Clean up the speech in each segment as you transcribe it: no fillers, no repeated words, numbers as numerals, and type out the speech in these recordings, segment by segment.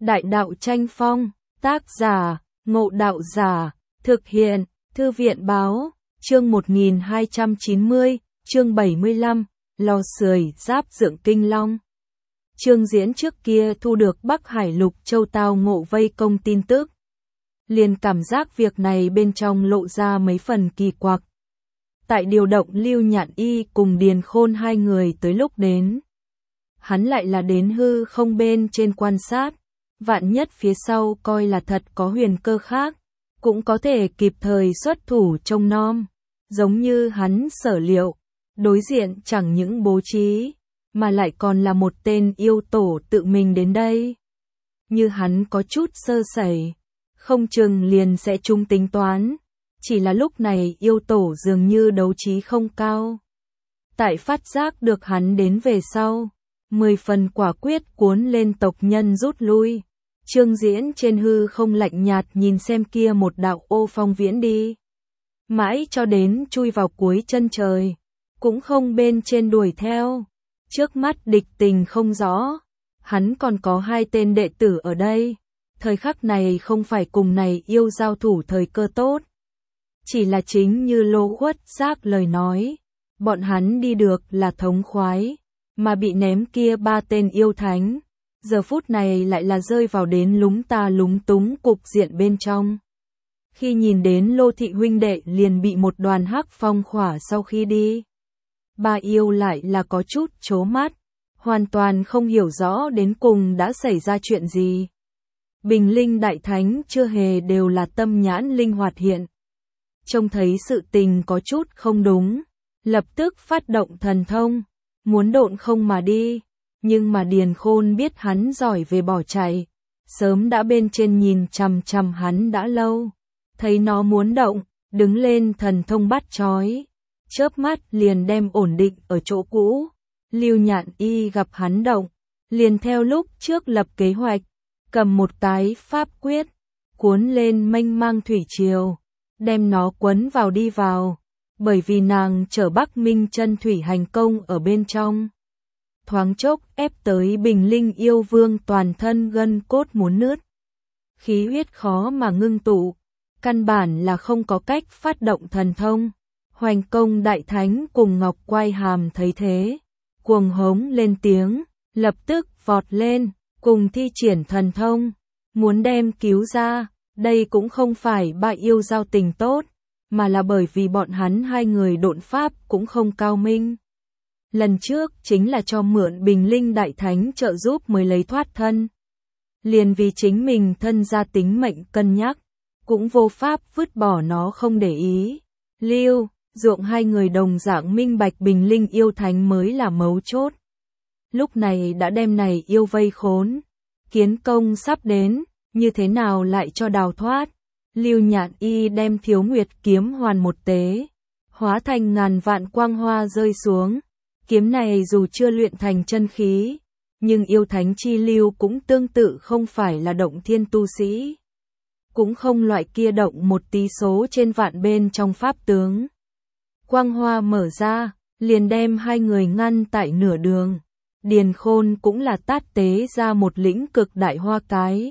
Đại đạo tranh phong, tác giả, Ngộ Đạo Giả, thực hiện, Thư viện báo, chương 1290, chương 75, lò sưởi giáp dựng Kinh Long. Trương Diễn trước kia thu được Bắc Hải Lục Châu tao ngộ vây công tin tức. Liền cảm giác việc này bên trong lộ ra mấy phần kỳ quặc. Tại điều động Lưu Nhạn Y cùng Điền Khôn hai người tới lúc đến. Hắn lại là đến hư không bên trên quan sát, vạn nhất phía sau coi là thật có huyền cơ khác, cũng có thể kịp thời xuất thủ trông nom. Giống như hắn sở liệu, đối diện chẳng những bố trí, mà lại còn là một tên yêu tổ tự mình đến đây. Như hắn có chút sơ sẩy, không chừng liền sẽ trúng tính toán. Chỉ là lúc này yêu tổ dường như đấu trí không cao. Tại phát giác được hắn đến về sau, 10 phần quả quyết cuốn lên tộc nhân rút lui. Trương Diễn trên hư không lạnh nhạt nhìn xem kia một đạo ô phong viễn đi. Mãi cho đến chui vào cuối chân trời, cũng không bên trên đuổi theo. Trước mắt địch tình không rõ, hắn còn có 2 tên đệ tử ở đây. Thời khắc này không phải cùng này yêu giao thủ thời cơ tốt. Chỉ là chính như Lô Khuất Giáp lời nói, bọn hắn đi được là thống khoái, mà bị ném kia 3 tên yêu thánh, giờ phút này lại là rơi vào đến lúng ta lúng túng cục diện bên trong. Khi nhìn đến Lô thị huynh đệ liền bị một đoàn hắc phong khỏa sau khi đi, 3 yêu lại là có chút chố mắt, hoàn toàn không hiểu rõ đến cùng đã xảy ra chuyện gì. Bình Linh Đại Thánh chưa hề đều là tâm nhãn linh hoạt hiện. Trông thấy sự tình có chút không đúng, lập tức phát động thần thông, muốn độn không mà đi, nhưng mà Điền Khôn biết hắn giỏi về bỏ chạy, sớm đã bên trên nhìn chằm chằm hắn đã lâu, thấy nó muốn động, đứng lên thần thông bắt trói, chớp mắt liền đem ổn định ở chỗ cũ. Lưu Nhạn Y gặp hắn động, liền theo lúc trước lập kế hoạch, cầm một cái pháp quyết, cuốn lên mênh mang thủy triều, đem nó quấn vào đi vào, bởi vì nàng chở Bắc Minh chân thủy hành công ở bên trong. Thoáng chốc ép tới Bình Linh yêu vương toàn thân gân cốt muốn nứt. Khí huyết khó mà ngưng tụ, căn bản là không có cách phát động thần thông. Hoành Công Đại Thánh cùng Ngọc Quai Hàm thấy thế, cuồng hống lên tiếng, lập tức vọt lên, cùng thi triển thần thông, muốn đem cứu ra. Đây cũng không phải ba yêu giao tình tốt, mà là bởi vì bọn hắn 2 người độn pháp cũng không cao minh. Lần trước chính là cho mượn Bình Linh Đại Thánh trợ giúp mới lấy thoát thân. Liền vì chính mình thân ra tính mệnh cân nhắc, cũng vô pháp vứt bỏ nó không để ý. Lưu, Ruộng 2 người đồng dạng minh bạch Bình Linh yêu thánh mới là mấu chốt. Lúc này đã đem này yêu vây khốn, kiến công sắp đến. Như thế nào lại cho đào thoát? Lưu Nhạn Y đem Thiếu Nguyệt kiếm hoàn một tế, hóa thành ngàn vạn quang hoa rơi xuống. Kiếm này dù chưa luyện thành chân khí, nhưng yêu thánh chi lưu cũng tương tự không phải là động thiên tu sĩ. Cũng không loại kia động một tí số trên vạn bên trong pháp tướng. Quang hoa mở ra, liền đem 2 người ngăn tại nửa đường. Điền Khôn cũng là tát tế ra một lĩnh cực đại hoa cái.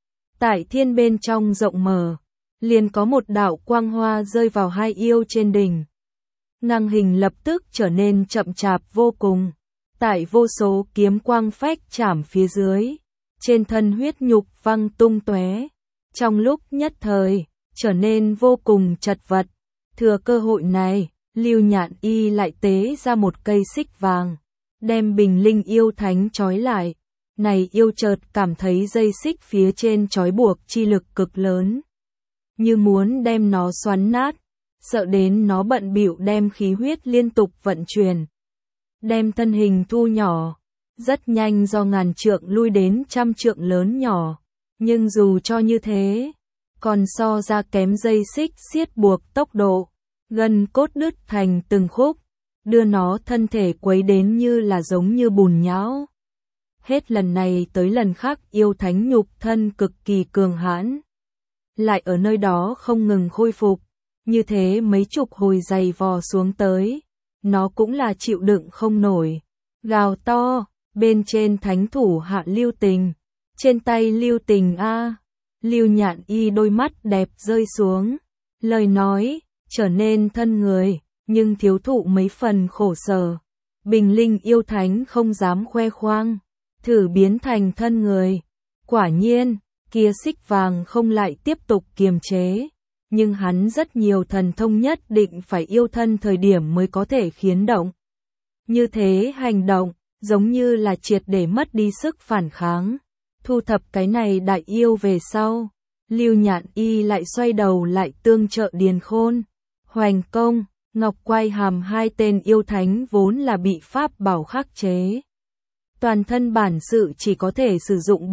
Tại thiên bên trong rộng mở, liền có một đạo quang hoa rơi vào 2 yêu trên đỉnh. Ngang hình lập tức trở nên chậm chạp vô cùng. Tại vô số kiếm quang phách chảm phía dưới, trên thân huyết nhục văng tung tóe. Trong lúc nhất thời, trở nên vô cùng chật vật. Thừa cơ hội này, Lưu Nhạn Y lại tế ra một cây xích vàng, đem Bình Linh yêu thánh trói lại. Này yêu chợt cảm thấy dây xích phía trên trói buộc chi lực cực lớn, như muốn đem nó xoắn nát, sợ đến nó bận bịu đem khí huyết liên tục vận chuyển, đem thân hình thu nhỏ, rất nhanh do ngàn trượng lui đến trăm trượng lớn nhỏ, nhưng dù cho như thế, còn so ra kém dây xích siết buộc tốc độ, gân cốt đứt thành từng khúc, đưa nó thân thể quấy đến như là giống như bùn nhão. Hết lần này tới lần khác yêu thánh nhục thân cực kỳ cường hãn, lại ở nơi đó không ngừng khôi phục, như thế mấy chục hồi giày vò xuống tới, nó cũng là chịu đựng không nổi, gào to, bên trên thánh thủ hạ Lưu Tình, Trên tay Lưu Tình a. Lưu Nhạn Y đôi mắt đẹp rơi xuống, lời nói trở nên thân người, nhưng thiếu thụ mấy phần khổ sở. Bình linh yêu thánh không dám khoe khoang, thử biến thành thân người. Quả nhiên, kia xích vàng không lại tiếp tục kiềm chế, nhưng hắn rất nhiều thần thông nhất định phải yêu thân thời điểm mới có thể khiến động. Như thế hành động, giống như là triệt để mất đi sức phản kháng. Thu thập cái này đại yêu về sau, Lưu Nhạn Y lại xoay đầu lại tương trợ Điền Khôn, Hoành Công, Ngọc Quai Hàm hai tên yêu thánh vốn là bị pháp bảo khắc chế. Toàn thân bản sự chỉ có thể sử dụng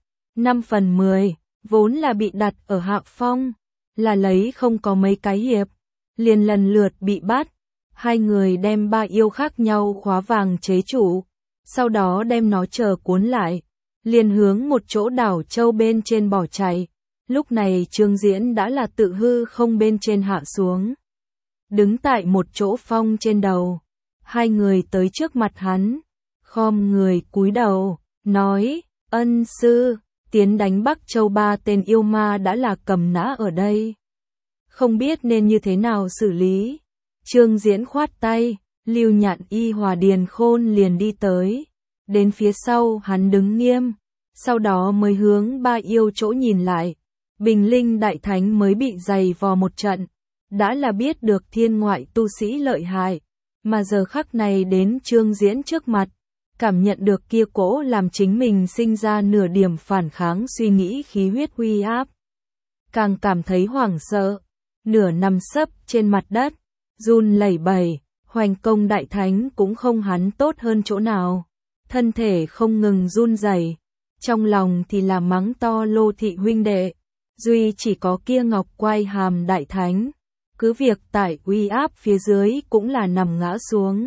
4/5/10, vốn là bị đặt ở hạ phong, là lấy không có mấy cái hiệp, liền lần lượt bị bắt. Hai người đem ba yêu khác nhau khóa vàng chế trụ, sau đó đem nó chờ cuốn lại, liền hướng một chỗ đảo châu bên trên bỏ chạy. Lúc này Trương Diễn đã là tự hư không bên trên hạ xuống, đứng tại một chỗ phong trên đầu. Hai người tới trước mặt hắn, khom người cúi đầu, nói, ân sư, tiến đánh Bắc Châu ba tên yêu ma đã là cầm nã ở đây. Không biết nên như thế nào xử lý. Trương Diễn khoát tay, Lưu Nhạn Y hòa Điền Khôn liền đi tới. Đến phía sau hắn đứng nghiêm, sau đó mới hướng ba yêu chỗ nhìn lại. Bình linh đại thánh mới bị giày vò một trận, đã là biết được thiên ngoại tu sĩ lợi hại, mà giờ khắc này đến Trương Diễn trước mặt, cảm nhận được kia cỗ làm chính mình sinh ra nửa điểm phản kháng suy nghĩ khí huyết uy áp. Càng cảm thấy hoảng sợ, nửa nằm sấp trên mặt đất, run lẩy bẩy. Hoành Công đại thánh cũng không hắn tốt hơn chỗ nào, thân thể không ngừng run rẩy, trong lòng thì là mắng to Lô thị huynh đệ, duy chỉ có kia Ngọc Quai Hàm đại thánh, cứ việc tại uy áp phía dưới cũng là nằm ngã xuống,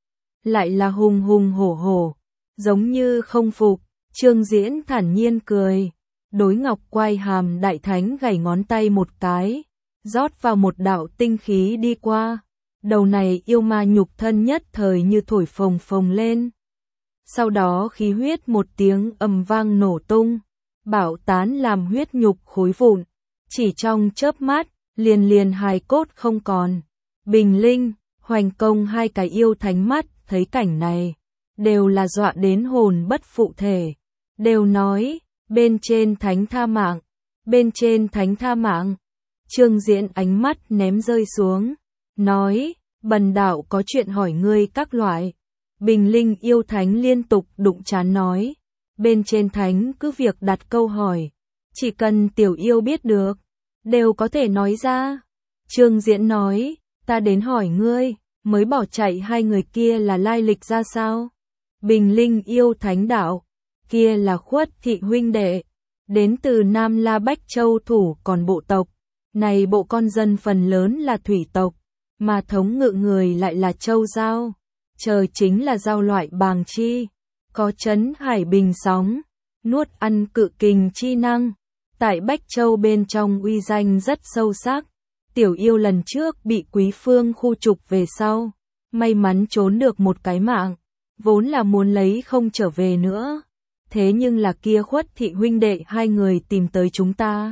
lại là hùng hùng hổ hổ, giống như không phục. Trương Diễn thản nhiên cười, đối Ngọc Quai Hàm đại thánh gảy ngón tay một cái, rót vào một đạo tinh khí đi qua. Đầu này yêu ma nhục thân nhất thời như thổi phồng phồng lên. Sau đó khí huyết một tiếng ầm vang nổ tung, bạo tán làm huyết nhục khối vụn, chỉ trong chớp mắt, liền hài cốt không còn. Bình linh, Hoành Công hai cái yêu thánh mắt thấy cảnh này, đều là dọa đến hồn bất phụ thể, đều nói, bên trên thánh tha mạng, bên trên thánh tha mạng. Trương Diễn ánh mắt ném rơi xuống, nói, bần đạo có chuyện hỏi ngươi các loại. Bình linh yêu thánh liên tục đụng trán nói, bên trên thánh cứ việc đặt câu hỏi, chỉ cần tiểu yêu biết được, đều có thể nói ra. Trương Diễn nói, ta đến hỏi ngươi, mới bỏ chạy hai người kia là lai lịch ra sao? Bình linh yêu thánh đạo, kia là Khuất thị huynh đệ, đến từ Nam La Bách Châu thủ còn bộ tộc, này bộ con dân phần lớn là thủy tộc, mà thống ngự người lại là châu giao, trời chính là giao loại bàng chi, có trấn hải bình sóng, nuốt ăn cự kình chi năng, tại Bách Châu bên trong uy danh rất sâu sắc. Tiểu yêu lần trước bị Quý Phương khu trục về sau, may mắn trốn được một cái mạng, vốn là muốn lấy không trở về nữa. Thế nhưng là kia Khuất thị huynh đệ hai người tìm tới chúng ta,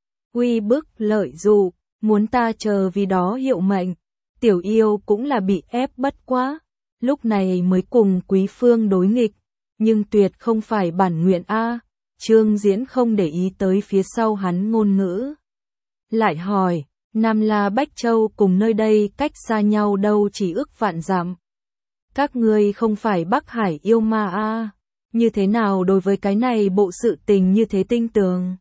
uy bức lợi dụ, muốn ta chờ vì đó hiệu mệnh. Tiểu yêu cũng là bị ép bất quá, lúc này mới cùng Quý Phương đối nghịch, nhưng tuyệt không phải bản nguyện a. Trương Diễn không để ý tới phía sau hắn ngôn ngữ, lại hỏi, Nam La Bách Châu cùng nơi đây cách xa nhau đâu chỉ ước vạn dặm. Các ngươi không phải Bắc Hải yêu ma a, như thế nào đối với cái này bộ sự tình như thế tinh tường?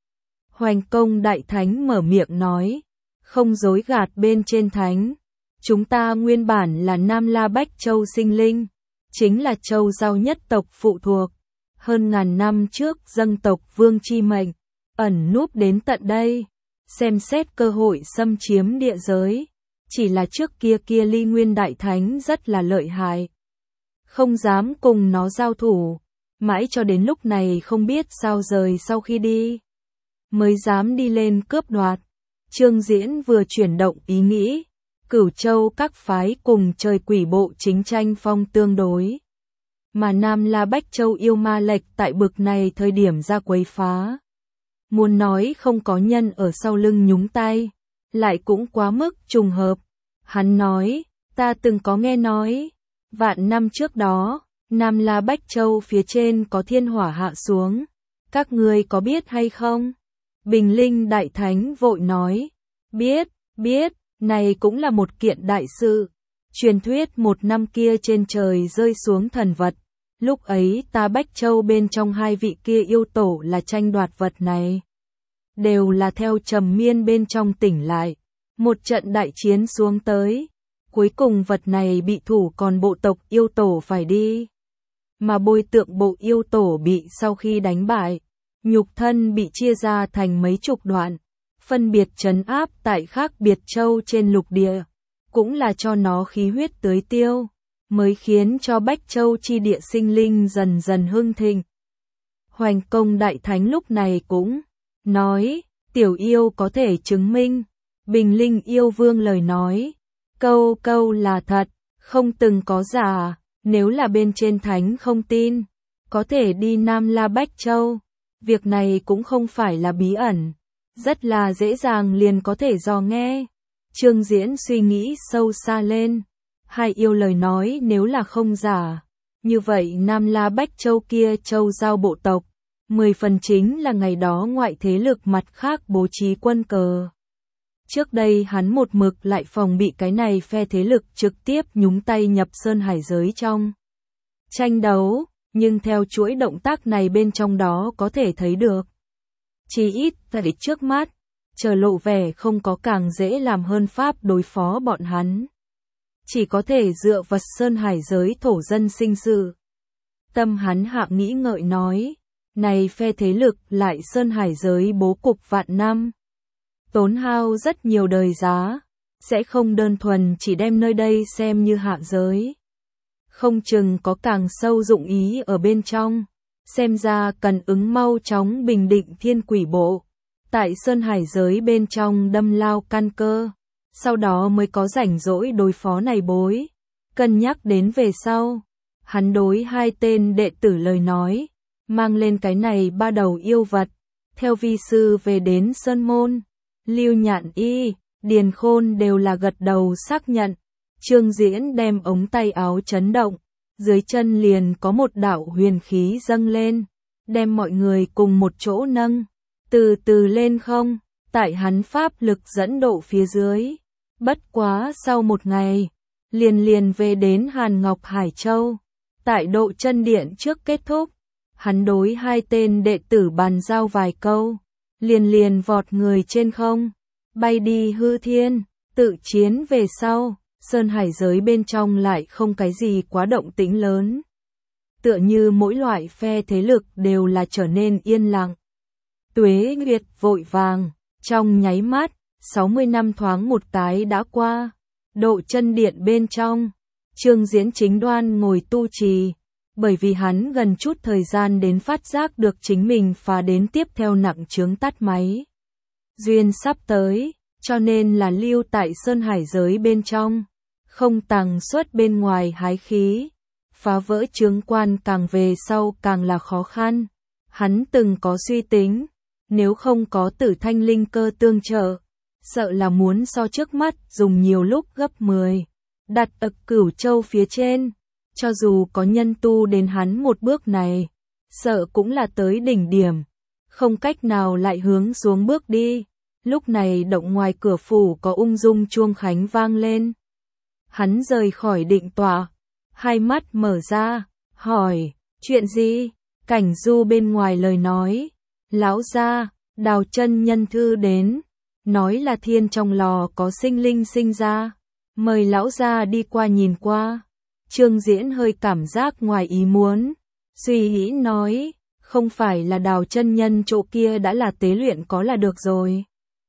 Hoành Công đại thánh mở miệng nói, không dối gạt bên trên thánh. Chúng ta nguyên bản là Nam La Bách Châu sinh linh, chính là châu giao nhất tộc phụ thuộc. Hơn ngàn năm trước dâng tộc vương chi mệnh, ẩn núp đến tận đây, xem xét cơ hội xâm chiếm địa giới. Chỉ là trước kia Ly Nguyên Đại Thánh rất là lợi hại, không dám cùng nó giao thủ, mãi cho đến lúc này không biết sao rời sau khi đi, mới dám đi lên cướp đoạt. Trương Diễn vừa chuyển động ý nghĩ, Cửu Châu các phái cùng trời quỷ bộ chính tranh phong tương đối. mà Nam La Bách Châu yêu ma lệch tại bực này thời điểm ra quấy phá. Muốn nói không có nhân ở sau lưng nhúng tay, lại cũng quá mức trùng hợp. Hắn nói, ta từng có nghe nói, vạn năm trước đó, Nam La Bách Châu phía trên có thiên hỏa hạ xuống, các ngươi có biết hay không? Bình Linh Đại Thánh vội nói, biết, này cũng là một kiện đại sự. Truyền thuyết một năm kia trên trời rơi xuống thần vật, lúc ấy ta Bách Châu bên trong hai vị kia yêu tổ là tranh đoạt vật này. Đều là theo trầm miên bên trong tỉnh lại, một trận đại chiến xuống tới, cuối cùng vật này bị thủ còn bộ tộc yêu tổ phải đi. Mà bôi tượng bộ yêu tổ bị sau khi đánh bại, nhục thân bị chia ra thành mấy chục đoạn, phân biệt trấn áp tại khác biệt châu trên lục địa, cũng là cho nó khí huyết tưới tiêu, mới khiến cho Bách Châu chi địa sinh linh dần dần hưng thịnh. Hoành Công Đại Thánh lúc này cũng nói, tiểu yêu có thể chứng minh, Bình Linh yêu vương lời nói, câu là thật, không từng có giả, nếu là bên trên thánh không tin, có thể đi Nam La Bách Châu, việc này cũng không phải là bí ẩn, rất là dễ dàng liền có thể dò nghe. Trương Diễn suy nghĩ sâu xa lên, hai yêu lời nói nếu là không giả, như vậy Nam La Bách Châu kia châu giao bộ tộc, 10 phần chính là ngày đó ngoại thế lực mặt khác bố trí quân cờ. Trước đây hắn một mực lại phòng bị cái này phe thế lực trực tiếp nhúng tay nhập sơn hải giới trong tranh đấu, nhưng theo chuỗi động tác này bên trong đó có thể thấy được. Chỉ ít tại trước mắt, chờ lộ vẻ không có càng dễ làm hơn pháp đối phó bọn hắn. Chỉ có thể dựa vật sơn hải giới thổ dân sinh sự. Tâm hắn hạ nghĩ ngợi nói, này phe thế lực lại sơn hải giới bố cục vạn năm. Tốn hao rất nhiều đời giá, sẽ không đơn thuần chỉ đem nơi đây xem như hạ giới. Không chừng có càng sâu dụng ý ở bên trong, xem ra cần ứng mau chóng bình định thiên quỷ bộ. Tại sơn hải giới bên trong đâm lao căn cơ, sau đó mới có rảnh rỗi đối phó này bối. Cân nhắc đến về sau, hắn đối hai tên đệ tử lời nói, mang lên cái này ba đầu yêu vật, theo vi sư về đến sơn môn. Lưu Nhạn Y, Điền Khôn đều là gật đầu xác nhận. Trương Diễn đem ống tay áo chấn động, dưới chân liền có một đạo huyền khí dâng lên, đem mọi người cùng một chỗ nâng, từ từ lên không, tại hắn pháp lực dẫn độ phía dưới. Bất quá sau một ngày, liền về đến Hàn Ngọc Hải Châu. Tại độ chân điện trước kết thúc, hắn đối hai tên đệ tử bàn giao vài câu, liền vọt người trên không, bay đi hư thiên. Tự chiến về sau, sơn hải giới bên trong lại không cái gì quá động tĩnh lớn. Tựa như mỗi loại phe thế lực đều là trở nên yên lặng. Tuế nguyệt vội vàng, trong nháy mắt, 60 năm thoáng một cái đã qua. Độ chân điện bên trong, Trương Diễn chính đoan ngồi tu trì, bởi vì hắn gần chút thời gian đến phát giác được chính mình phá đến tiếp theo nặng chướng tắt máy. Duyên sắp tới, cho nên là lưu tại sơn hải giới bên trong, không tàng xuất bên ngoài hái khí. Phá vỡ chướng quan càng về sau càng là khó khăn. Hắn từng có suy tính, nếu không có tử thanh linh cơ tương trợ, sợ là muốn so trước mắt dùng nhiều lúc gấp 10. Đặt ở Cửu Châu phía trên, cho dù có nhân tu đến hắn một bước này, sợ cũng là tới đỉnh điểm, không cách nào lại hướng xuống bước đi. Lúc này động ngoài cửa phủ có ung dung chuông khánh vang lên. Hắn rời khỏi định tọa, hai mắt mở ra, hỏi, chuyện gì? Cảnh Du bên ngoài lời nói, lão gia, Đào chân nhân thư đến, nói là thiên trong lò có sinh linh sinh ra, mời lão gia đi qua nhìn qua. Trương Diễn hơi cảm giác ngoài ý muốn, suy nghĩ nói, không phải là Đào chân nhân chỗ kia đã là tế luyện có là được rồi.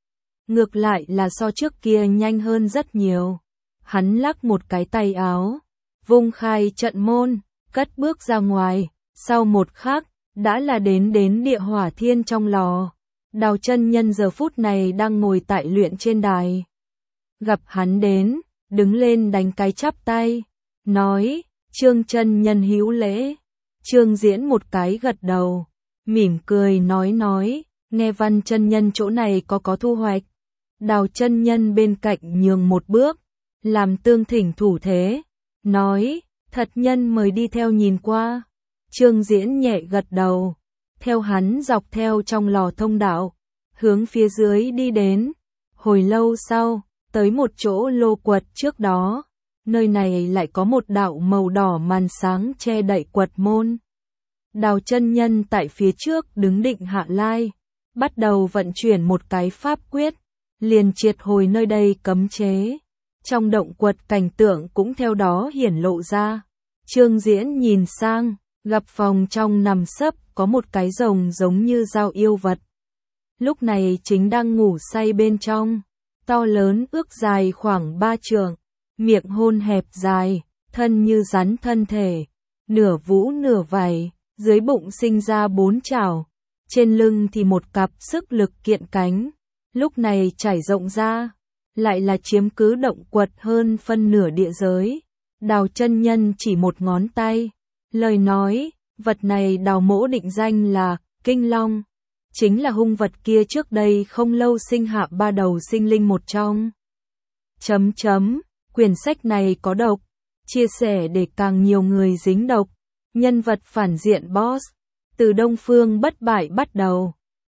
Ngược lại là so trước kia nhanh hơn rất nhiều. Hắn lắc một cái tay áo, vung khai trận môn, cất bước ra ngoài, sau một khắc, đã là đến địa hỏa thiên trong lò. Đào chân nhân giờ phút này đang ngồi tại luyện trên đài. Gặp hắn đến, đứng lên đánh cái chắp tay, nói, Trương chân nhân hữu lễ. Trương Diễn một cái gật đầu, mỉm cười nói, nghe Văn chân nhân chỗ này có thu hoạch. Đào chân nhân bên cạnh nhường một bước, làm tương thỉnh thủ thế, nói, thật nhân mời đi theo nhìn qua. Trương Diễn nhẹ gật đầu, theo hắn dọc theo trong lò thông đạo, hướng phía dưới đi đến. Hồi lâu sau, tới một chỗ lô quật trước đó, nơi này lại có một đạo màu đỏ màn sáng che đậy quật môn. Đào chân nhân tại phía trước đứng định hạ lai, bắt đầu vận chuyển một cái pháp quyết, liền triệt hồi nơi đây cấm chế. Trong động quật cảnh tượng cũng theo đó hiển lộ ra. Trương Diễn nhìn sang, gặp phòng trong nằm sấp có một cái rồng giống như dao yêu vật. Lúc này chính đang ngủ say bên trong, to lớn ước dài khoảng 3 trượng, miệng hôn hẹp dài, thân như rắn thân thể, nửa vũ nửa vảy, dưới bụng sinh ra 4 chảo, trên lưng thì một cặp sức lực kiện cánh, lúc này trải rộng ra, lại là chiếm cứ động quật hơn phân nửa địa giới. Đào chân nhân chỉ một ngón tay, lời nói, vật này Đào mỗ định danh là Kinh Long, chính là hung vật kia trước đây không lâu sinh hạ 3 đầu sinh linh một trong. Quyển sách này có độc, chia sẻ để càng nhiều người dính độc. Nhân vật phản diện boss, từ Đông Phương bất bại bắt đầu.